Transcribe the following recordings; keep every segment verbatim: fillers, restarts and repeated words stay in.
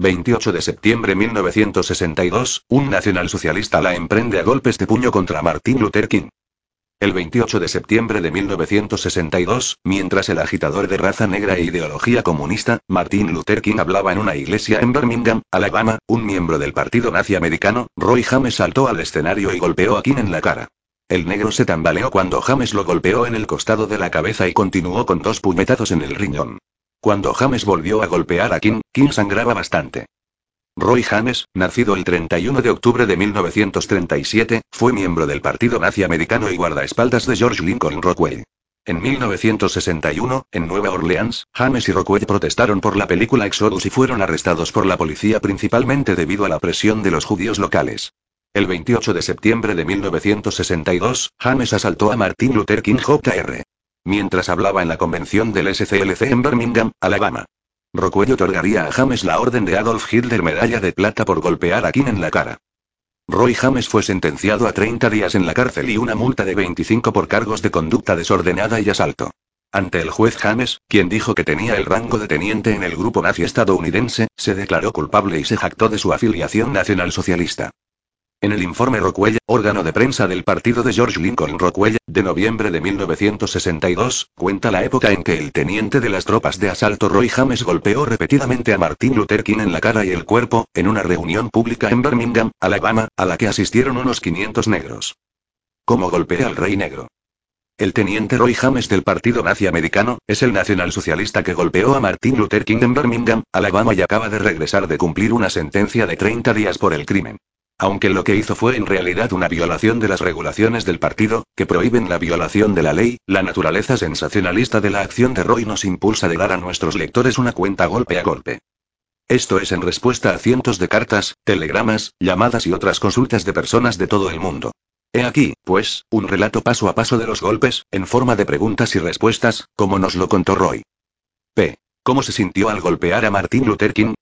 veintiocho de septiembre de mil novecientos sesenta y dos, un nacionalsocialista la emprende a golpes de puño contra Martin Luther King. El veintiocho de septiembre de mil novecientos sesenta y dos, mientras el agitador de raza negra e ideología comunista, Martin Luther King hablaba en una iglesia en Birmingham, Alabama, un miembro del partido nazi americano, Roy James saltó al escenario y golpeó a King en la cara. El negro se tambaleó cuando James lo golpeó en el costado de la cabeza y continuó con dos puñetazos en el riñón. Cuando James volvió a golpear a King, King sangraba bastante. Roy James, nacido el treinta y uno de octubre de mil novecientos treinta y siete, fue miembro del partido nazi americano y guardaespaldas de George Lincoln Rockwell. En mil novecientos sesenta y uno, en Nueva Orleans, James y Rockwell protestaron por la película Exodus y fueron arrestados por la policía principalmente debido a la presión de los judíos locales. El veintiocho de septiembre de mil novecientos sesenta y dos, James asaltó a Martin Luther King Junior mientras hablaba en la convención del S C L C en Birmingham, Alabama. Rockwell otorgaría a James la orden de Adolf Hitler medalla de plata por golpear a King en la cara. Roy James fue sentenciado a treinta días en la cárcel y una multa de veinticinco por cargos de conducta desordenada y asalto. Ante el juez James, quien dijo que tenía el rango de teniente en el grupo nazi estadounidense, se declaró culpable y se jactó de su afiliación nacionalsocialista. En el informe Rockwell, órgano de prensa del partido de George Lincoln Rockwell, de noviembre de mil novecientos sesenta y dos, cuenta la época en que el teniente de las tropas de asalto Roy James golpeó repetidamente a Martin Luther King en la cara y el cuerpo, en una reunión pública en Birmingham, Alabama, a la que asistieron unos quinientos negros. ¿Cómo golpea al rey negro? El teniente Roy James del partido nazi americano, es el nacionalsocialista que golpeó a Martin Luther King en Birmingham, Alabama y acaba de regresar de cumplir una sentencia de treinta días por el crimen. Aunque lo que hizo fue en realidad una violación de las regulaciones del partido, que prohíben la violación de la ley, la naturaleza sensacionalista de la acción de Roy nos impulsa a dar a nuestros lectores una cuenta golpe a golpe. Esto es en respuesta a cientos de cartas, telegramas, llamadas y otras consultas de personas de todo el mundo. He aquí, pues, un relato paso a paso de los golpes, en forma de preguntas y respuestas, como nos lo contó Roy. P. ¿Cómo se sintió al golpear a Martin Luther King?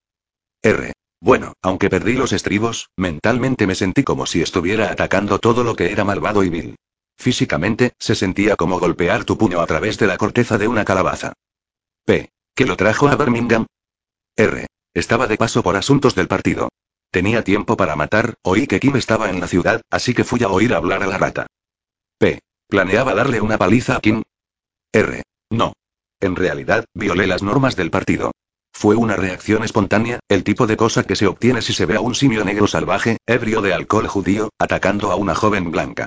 R. Bueno, aunque perdí los estribos, mentalmente me sentí como si estuviera atacando todo lo que era malvado y vil. Físicamente, se sentía como golpear tu puño a través de la corteza de una calabaza. P. ¿Qué lo trajo a Birmingham? R. Estaba de paso por asuntos del partido. Tenía tiempo para matar, oí que Kim estaba en la ciudad, así que fui a oír hablar a la rata. P. ¿Planeaba darle una paliza a Kim? R. No. En realidad, violé las normas del partido. Fue una reacción espontánea, el tipo de cosa que se obtiene si se ve a un simio negro salvaje, ebrio de alcohol judío, atacando a una joven blanca.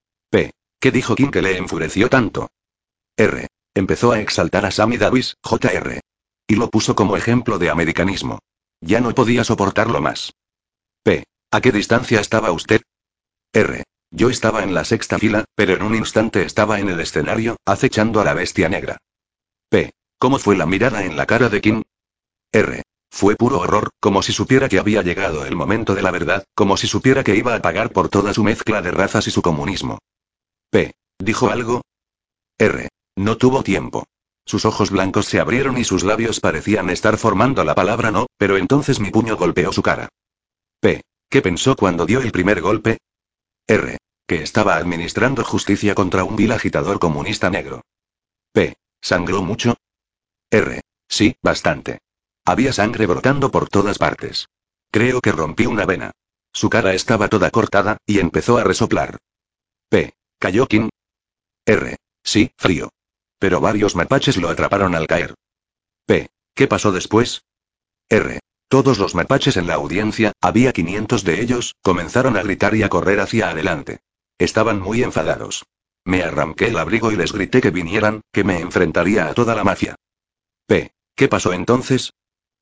P. ¿Qué dijo King que le enfureció tanto? R. Empezó a exaltar a Sammy Davis, Junior Y lo puso como ejemplo de americanismo. Ya no podía soportarlo más. P. ¿A qué distancia estaba usted? R. Yo estaba en la sexta fila, pero en un instante estaba en el escenario, acechando a la bestia negra. P. ¿Cómo fue la mirada en la cara de King? R. Fue puro horror, como si supiera que había llegado el momento de la verdad, como si supiera que iba a pagar por toda su mezcla de razas y su comunismo. P. ¿Dijo algo? R. No tuvo tiempo. Sus ojos blancos se abrieron y sus labios parecían estar formando la palabra no, pero entonces mi puño golpeó su cara. P. ¿Qué pensó cuando dio el primer golpe? R. Que estaba administrando justicia contra un vil agitador comunista negro. P. ¿Sangró mucho? R. Sí, bastante. Había sangre brotando por todas partes. Creo que rompí una vena. Su cara estaba toda cortada, y empezó a resoplar. P. ¿Cayó King? R. Sí, frío. Pero varios mapaches lo atraparon al caer. P. ¿Qué pasó después? R. Todos los mapaches en la audiencia, había quinientos de ellos, comenzaron a gritar y a correr hacia adelante. Estaban muy enfadados. Me arranqué el abrigo y les grité que vinieran, que me enfrentaría a toda la mafia. P. ¿Qué pasó entonces?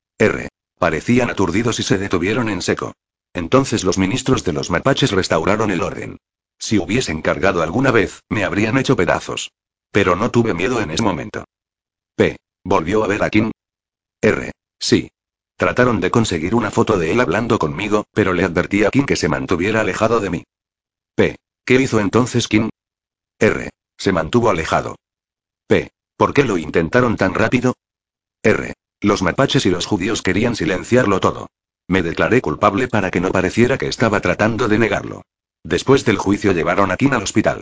R. Parecían aturdidos y se detuvieron en seco. Entonces los ministros de los mapaches restauraron el orden. Si hubiesen cargado alguna vez, me habrían hecho pedazos. Pero no tuve miedo en ese momento. P. ¿Volvió a ver a King? R. Sí. Trataron de conseguir una foto de él hablando conmigo, pero le advertí a King que se mantuviera alejado de mí. P. ¿Qué hizo entonces King? R. Se mantuvo alejado. P. ¿Por qué lo intentaron tan rápido? R. Los mapaches y los judíos querían silenciarlo todo. Me declaré culpable para que no pareciera que estaba tratando de negarlo. Después del juicio llevaron a King al hospital.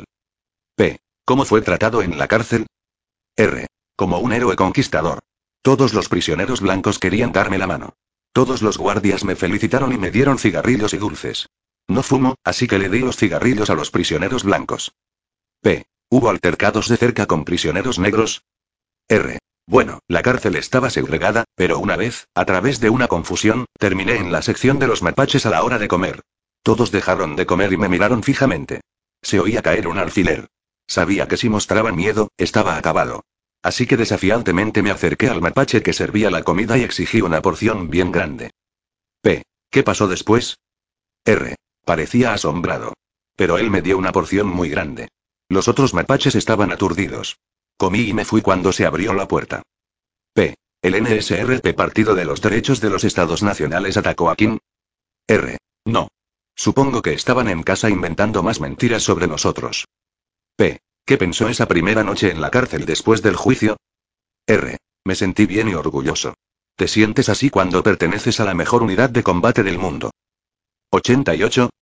P. ¿Cómo fue tratado en la cárcel? R. Como un héroe conquistador. Todos los prisioneros blancos querían darme la mano. Todos los guardias me felicitaron y me dieron cigarrillos y dulces. No fumo, así que le di los cigarrillos a los prisioneros blancos. P. ¿Hubo altercados de cerca con prisioneros negros? R. Bueno, la cárcel estaba segregada, pero una vez, a través de una confusión, terminé en la sección de los mapaches a la hora de comer. Todos dejaron de comer y me miraron fijamente. Se oía caer un alfiler. Sabía que si mostraban miedo, estaba acabado. Así que desafiantemente me acerqué al mapache que servía la comida y exigí una porción bien grande. P. ¿Qué pasó después? R. Parecía asombrado. Pero él me dio una porción muy grande. Los otros mapaches estaban aturdidos. Comí y me fui cuando se abrió la puerta. P. ¿El N S R P Partido de los Derechos de los Estados Nacionales atacó a Kim? R. No. Supongo que estaban en casa inventando más mentiras sobre nosotros. P. ¿Qué pensó esa primera noche en la cárcel después del juicio? R. Me sentí bien y orgulloso. ¿Te sientes así cuando perteneces a la mejor unidad de combate del mundo? ochenta y ocho.